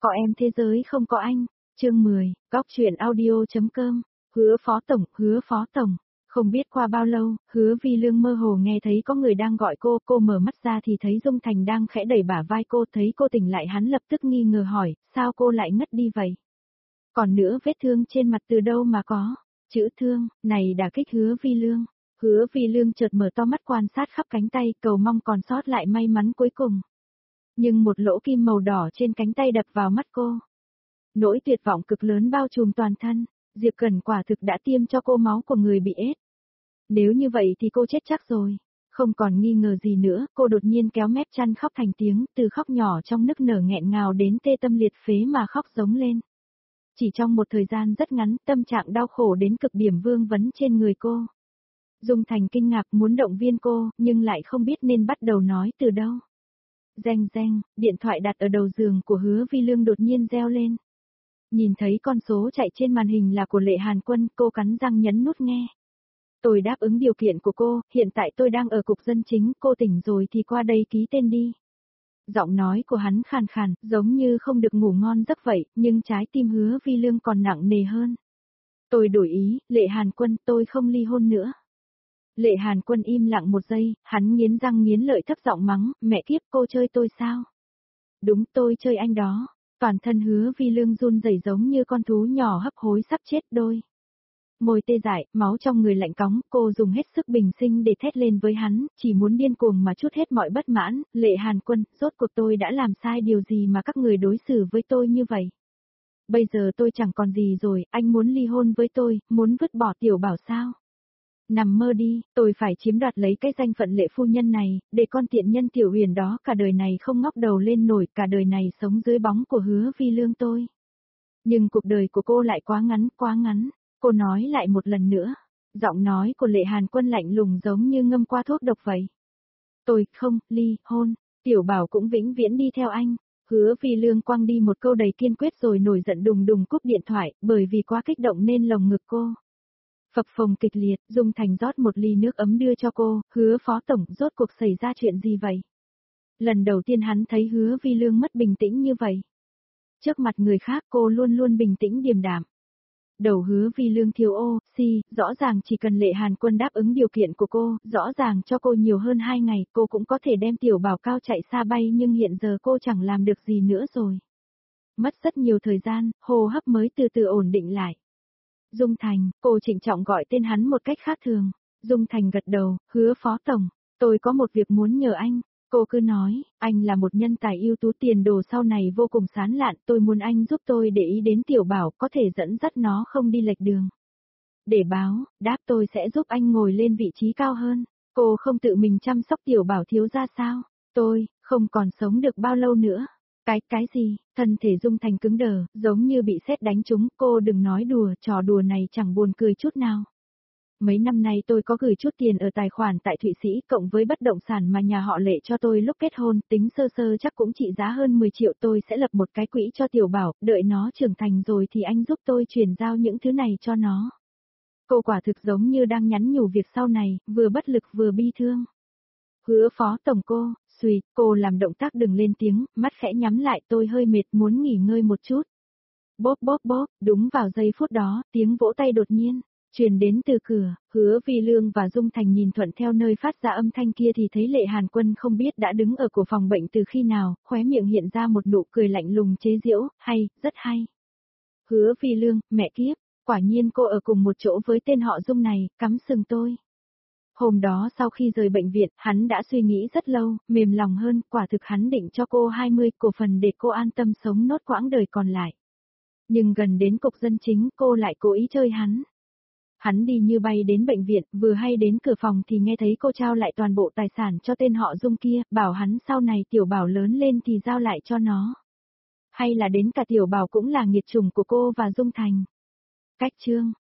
Có em thế giới không có anh. Chương 10, Góc truyện audio.com. Hứa phó tổng. Không biết qua bao lâu, Hứa Vi Lương mơ hồ nghe thấy có người đang gọi cô mở mắt ra thì thấy Dung Thành đang khẽ đẩy bả vai cô, thấy cô tỉnh lại hắn lập tức nghi ngờ hỏi, sao cô lại ngất đi vậy? Còn nữa vết thương trên mặt từ đâu mà có? Chữ thương, này đả kích Hứa Vi Lương. Hứa Vi Lương chợt mở to mắt quan sát khắp cánh tay, cầu mong còn sót lại may mắn cuối cùng. Nhưng một lỗ kim màu đỏ trên cánh tay đập vào mắt cô. Nỗi tuyệt vọng cực lớn bao trùm toàn thân, Diệp Cẩn quả thực đã tiêm cho cô máu của người bị ết. Nếu như vậy thì cô chết chắc rồi. Không còn nghi ngờ gì nữa, cô đột nhiên kéo mép chăn khóc thành tiếng, từ khóc nhỏ trong nức nở nghẹn ngào đến tê tâm liệt phế mà khóc giống lên. Chỉ trong một thời gian rất ngắn, tâm trạng đau khổ đến cực điểm vương vấn trên người cô. Dung Thành kinh ngạc muốn động viên cô, nhưng lại không biết nên bắt đầu nói từ đâu. Reng reng, điện thoại đặt ở đầu giường của Hứa Vi Lương đột nhiên reo lên. Nhìn thấy con số chạy trên màn hình là của Lệ Hàn Quân, cô cắn răng nhấn nút nghe. Tôi đáp ứng điều kiện của cô, hiện tại tôi đang ở cục dân chính, cô tỉnh rồi thì qua đây ký tên đi. Giọng nói của hắn khàn khàn, giống như không được ngủ ngon giấc vậy, nhưng trái tim Hứa Vi Lương còn nặng nề hơn. Tôi đổi ý, Lệ Hàn Quân, tôi không ly hôn nữa. Lệ Hàn Quân im lặng một giây, hắn nghiến răng nghiến lợi thấp giọng mắng, mẹ kiếp cô chơi tôi sao? Đúng tôi chơi anh đó. Toàn thân Hứa Vi Lương run rẩy giống như con thú nhỏ hấp hối sắp chết đôi. Môi tê dại, máu trong người lạnh cóng, cô dùng hết sức bình sinh để thét lên với hắn, chỉ muốn điên cuồng mà trút hết mọi bất mãn, Lệ Hàn Quân, rốt cuộc tôi đã làm sai điều gì mà các người đối xử với tôi như vậy? Bây giờ tôi chẳng còn gì rồi, anh muốn ly hôn với tôi, muốn vứt bỏ Tiểu Bảo sao? Nằm mơ đi, tôi phải chiếm đoạt lấy cái danh phận Lệ phu nhân này, để con tiện nhân Tiểu Huyền đó cả đời này không ngóc đầu lên nổi, cả đời này sống dưới bóng của Hứa Vi Lương tôi. Nhưng cuộc đời của cô lại quá ngắn, cô nói lại một lần nữa. Giọng nói của Lệ Hàn Quân lạnh lùng giống như ngâm qua thuốc độc vậy. Tôi không ly hôn, Tiểu Bảo cũng vĩnh viễn đi theo anh. Hứa Vi Lương quăng đi một câu đầy kiên quyết rồi nổi giận đùng đùng cúp điện thoại, bởi vì quá kích động nên lồng ngực cô phập phồng kịch liệt. Dung Thành rót một ly nước ấm đưa cho cô, Hứa phó tổng, rốt cuộc xảy ra chuyện gì vậy? Lần đầu tiên hắn thấy Hứa Vi Lương mất bình tĩnh như vậy. Trước mặt người khác cô luôn luôn bình tĩnh điềm đạm. Đầu Hứa Vi Lương thiếu rõ ràng chỉ cần Lệ Hàn Quân đáp ứng điều kiện của cô, rõ ràng cho cô nhiều hơn 2 ngày, cô cũng có thể đem Tiểu Bảo cao chạy xa bay, nhưng hiện giờ cô chẳng làm được gì nữa rồi. Mất rất nhiều thời gian, hô hấp mới từ từ ổn định lại. Dung Thành, cô trịnh trọng gọi tên hắn một cách khác thường. Dung Thành gật đầu, Hứa phó tổng, tôi có một việc muốn nhờ anh. Cô cứ nói, anh là một nhân tài ưu tú, tiền đồ sau này vô cùng sáng lạn, tôi muốn anh giúp tôi để ý đến Tiểu Bảo, có thể dẫn dắt nó không đi lệch đường. Để báo, đáp tôi sẽ giúp anh ngồi lên vị trí cao hơn. Cô không tự mình chăm sóc Tiểu Bảo thiếu gia sao? Tôi, không còn sống được bao lâu nữa. Cái gì? Thân thể Dung Thành cứng đờ, giống như bị sét đánh trúng, cô đừng nói đùa, trò đùa này chẳng buồn cười chút nào. Mấy năm nay tôi có gửi chút tiền ở tài khoản tại Thụy Sĩ, cộng với bất động sản mà nhà họ Lệ cho tôi lúc kết hôn, tính sơ sơ chắc cũng trị giá hơn 10 triệu, tôi sẽ lập một cái quỹ cho Tiểu Bảo, đợi nó trưởng thành rồi thì anh giúp tôi chuyển giao những thứ này cho nó. Cô quả thực giống như đang nhắn nhủ việc sau này, vừa bất lực vừa bi thương. Hứa phó tổng cô làm động tác đừng lên tiếng, mắt khẽ nhắm lại, tôi hơi mệt muốn nghỉ ngơi một chút. Bóp bóp bóp, đúng vào giây phút đó, tiếng vỗ tay đột nhiên truyền đến từ cửa. Hứa Vi Lương và Dung Thành nhìn thuận theo nơi phát ra âm thanh kia thì thấy Lệ Hàn Quân không biết đã đứng ở cổ phòng bệnh từ khi nào, khóe miệng hiện ra một nụ cười lạnh lùng chế giễu, hay, rất hay. Hứa Vi Lương, mẹ kiếp, quả nhiên cô ở cùng một chỗ với tên họ Dung này, cắm sừng tôi. Hôm đó sau khi rời bệnh viện, hắn đã suy nghĩ rất lâu, mềm lòng hơn, quả thực hắn định cho cô 20 cổ phần để cô an tâm sống nốt quãng đời còn lại. Nhưng gần đến cục dân chính, cô lại cố ý chơi hắn. Hắn đi như bay đến bệnh viện, vừa hay đến cửa phòng thì nghe thấy cô trao lại toàn bộ tài sản cho tên họ Dung kia, bảo hắn sau này Tiểu Bảo lớn lên thì giao lại cho nó. Hay là đến cả Tiểu Bảo cũng là nghiệt chủng của cô và Dung Thành. Cách chương